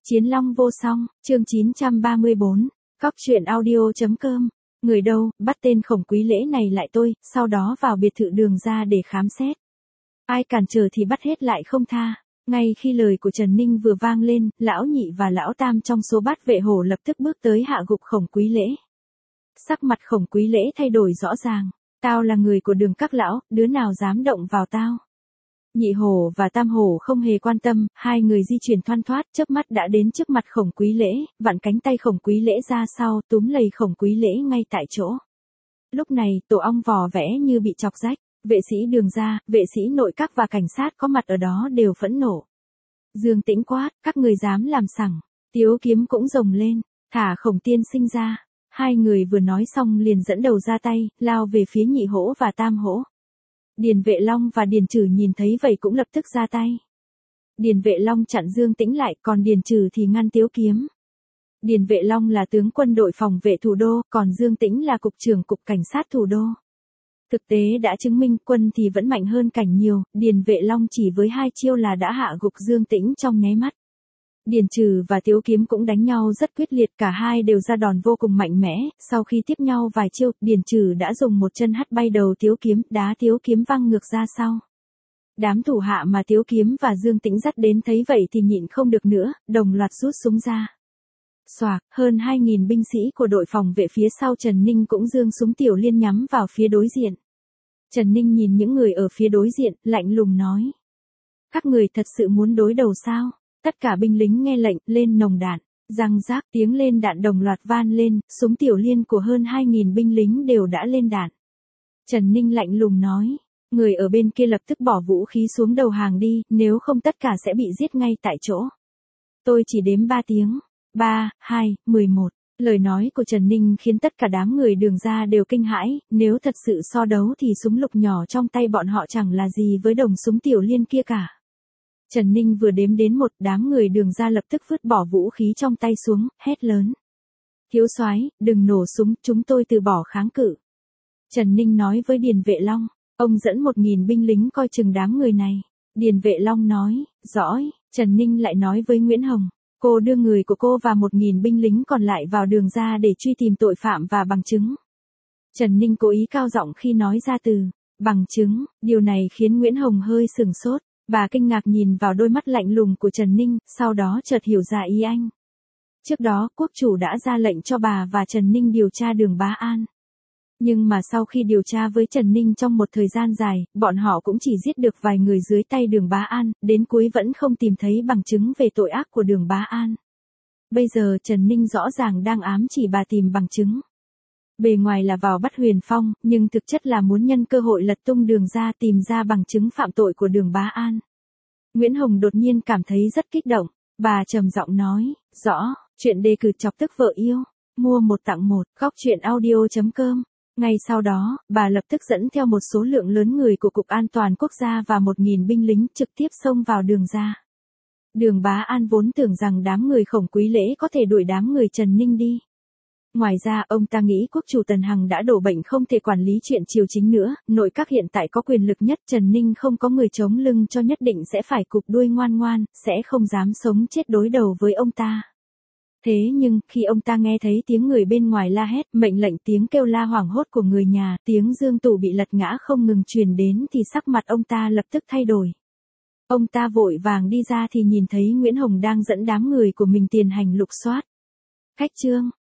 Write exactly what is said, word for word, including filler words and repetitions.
Chiến Long vô song, chương chín trăm ba mươi bốn, Cóc truyện audio.com, người đâu, bắt tên Khổng Quý Lễ này lại tôi, sau đó vào biệt thự Đường ra để khám xét. Ai cản trở thì bắt hết lại không tha. Ngay khi lời của Trần Ninh vừa vang lên, lão nhị và lão tam trong số bát vệ hổ lập tức bước tới hạ gục Khổng Quý Lễ. Sắc mặt Khổng Quý Lễ thay đổi rõ ràng, tao là người của Đường các lão, đứa nào dám động vào tao. Nhị hổ và tam hổ không hề quan tâm, hai người di chuyển thoăn thoát, chớp mắt đã đến trước mặt Khổng Quý Lễ, vặn cánh tay Khổng Quý Lễ ra sau, túm lầy Khổng Quý Lễ ngay tại chỗ. Lúc này, tổ ong vò vẽ như bị chọc rách, vệ sĩ Đường ra, vệ sĩ nội các và cảnh sát có mặt ở đó đều phẫn nộ. Dương Tĩnh quát, các người dám làm sằng. Tiếu Kiếm cũng rồng lên, thả Khổng tiên sinh ra. Hai người vừa nói xong liền dẫn đầu ra tay, lao về phía nhị hổ và tam hổ. Điền Vệ Long và Điền Trừ nhìn thấy vậy cũng lập tức ra tay. Điền Vệ Long chặn Dương Tĩnh lại, còn Điền Trừ thì ngăn Tiếu Kiếm. Điền Vệ Long là tướng quân đội phòng vệ thủ đô, còn Dương Tĩnh là cục trưởng cục cảnh sát thủ đô. Thực tế đã chứng minh quân thì vẫn mạnh hơn cảnh nhiều, Điền Vệ Long chỉ với hai chiêu là đã hạ gục Dương Tĩnh trong nháy mắt. Điền Trừ và Tiếu Kiếm cũng đánh nhau rất quyết liệt, cả hai đều ra đòn vô cùng mạnh mẽ, sau khi tiếp nhau vài chiêu, Điền Trừ đã dùng một chân hất bay đầu Tiếu Kiếm, đá Tiếu Kiếm văng ngược ra sau. Đám thủ hạ mà Tiếu Kiếm và Dương Tĩnh dắt đến thấy vậy thì nhịn không được nữa, đồng loạt rút súng ra. Xoạc, hơn hai nghìn binh sĩ của đội phòng vệ phía sau Trần Ninh cũng giương súng tiểu liên nhắm vào phía đối diện. Trần Ninh nhìn những người ở phía đối diện, lạnh lùng nói. Các người thật sự muốn đối đầu sao? Tất cả binh lính nghe lệnh, lên nòng đạn. Răng rác tiếng lên đạn đồng loạt van lên, súng tiểu liên của hơn hai nghìn binh lính đều đã lên đạn. Trần Ninh lạnh lùng nói. Người ở bên kia lập tức bỏ vũ khí xuống đầu hàng đi, nếu không tất cả sẽ bị giết ngay tại chỗ. Tôi chỉ đếm ba tiếng. ba, hai, mười một. Lời nói của Trần Ninh khiến tất cả đám người Đường ra đều kinh hãi, nếu thật sự so đấu thì súng lục nhỏ trong tay bọn họ chẳng là gì với đồng súng tiểu liên kia cả. Trần Ninh vừa đếm đến một, đám người Đường ra lập tức vứt bỏ vũ khí trong tay xuống, hét lớn. Thiếu soái, đừng nổ súng, chúng tôi từ bỏ kháng cự. Trần Ninh nói với Điền Vệ Long, ông dẫn một nghìn binh lính coi chừng đám người này. Điền Vệ Long nói, rõ. Trần Ninh lại nói với Nguyễn Hồng, cô đưa người của cô và một nghìn binh lính còn lại vào Đường ra để truy tìm tội phạm và bằng chứng. Trần Ninh cố ý cao giọng khi nói ra từ bằng chứng, điều này khiến Nguyễn Hồng hơi sửng sốt. Bà kinh ngạc nhìn vào đôi mắt lạnh lùng của Trần Ninh, sau đó chợt hiểu ra ý anh. Trước đó, quốc chủ đã ra lệnh cho bà và Trần Ninh điều tra Đường Bá An. Nhưng mà sau khi điều tra với Trần Ninh trong một thời gian dài, bọn họ cũng chỉ giết được vài người dưới tay Đường Bá An, đến cuối vẫn không tìm thấy bằng chứng về tội ác của Đường Bá An. Bây giờ Trần Ninh rõ ràng đang ám chỉ bà tìm bằng chứng. Bề ngoài là vào bắt Huyền Phong, nhưng thực chất là muốn nhân cơ hội lật tung Đường ra tìm ra bằng chứng phạm tội của Đường Bá An. Nguyễn Hồng đột nhiên cảm thấy rất kích động, bà trầm giọng nói, rõ, chuyện đề cử chọc tức vợ yêu, mua một tặng một, Cóc truyện audio.com. Ngay sau đó, bà lập tức dẫn theo một số lượng lớn người của Cục An toàn Quốc gia và một nghìn binh lính trực tiếp xông vào Đường ra. Đường Bá An vốn tưởng rằng đám người Khổng Quý Lễ có thể đuổi đám người Trần Ninh đi. Ngoài ra, ông ta nghĩ quốc chủ Tần Hằng đã đổ bệnh không thể quản lý chuyện triều chính nữa, nội các hiện tại có quyền lực nhất, Trần Ninh không có người chống lưng cho nhất định sẽ phải cụp đuôi ngoan ngoan, sẽ không dám sống chết đối đầu với ông ta. Thế nhưng, khi ông ta nghe thấy tiếng người bên ngoài la hét, mệnh lệnh tiếng kêu la hoảng hốt của người nhà, tiếng Dương Tủ bị lật ngã không ngừng truyền đến thì sắc mặt ông ta lập tức thay đổi. Ông ta vội vàng đi ra thì nhìn thấy Nguyễn Hồng đang dẫn đám người của mình tiến hành lục soát. Khách trương,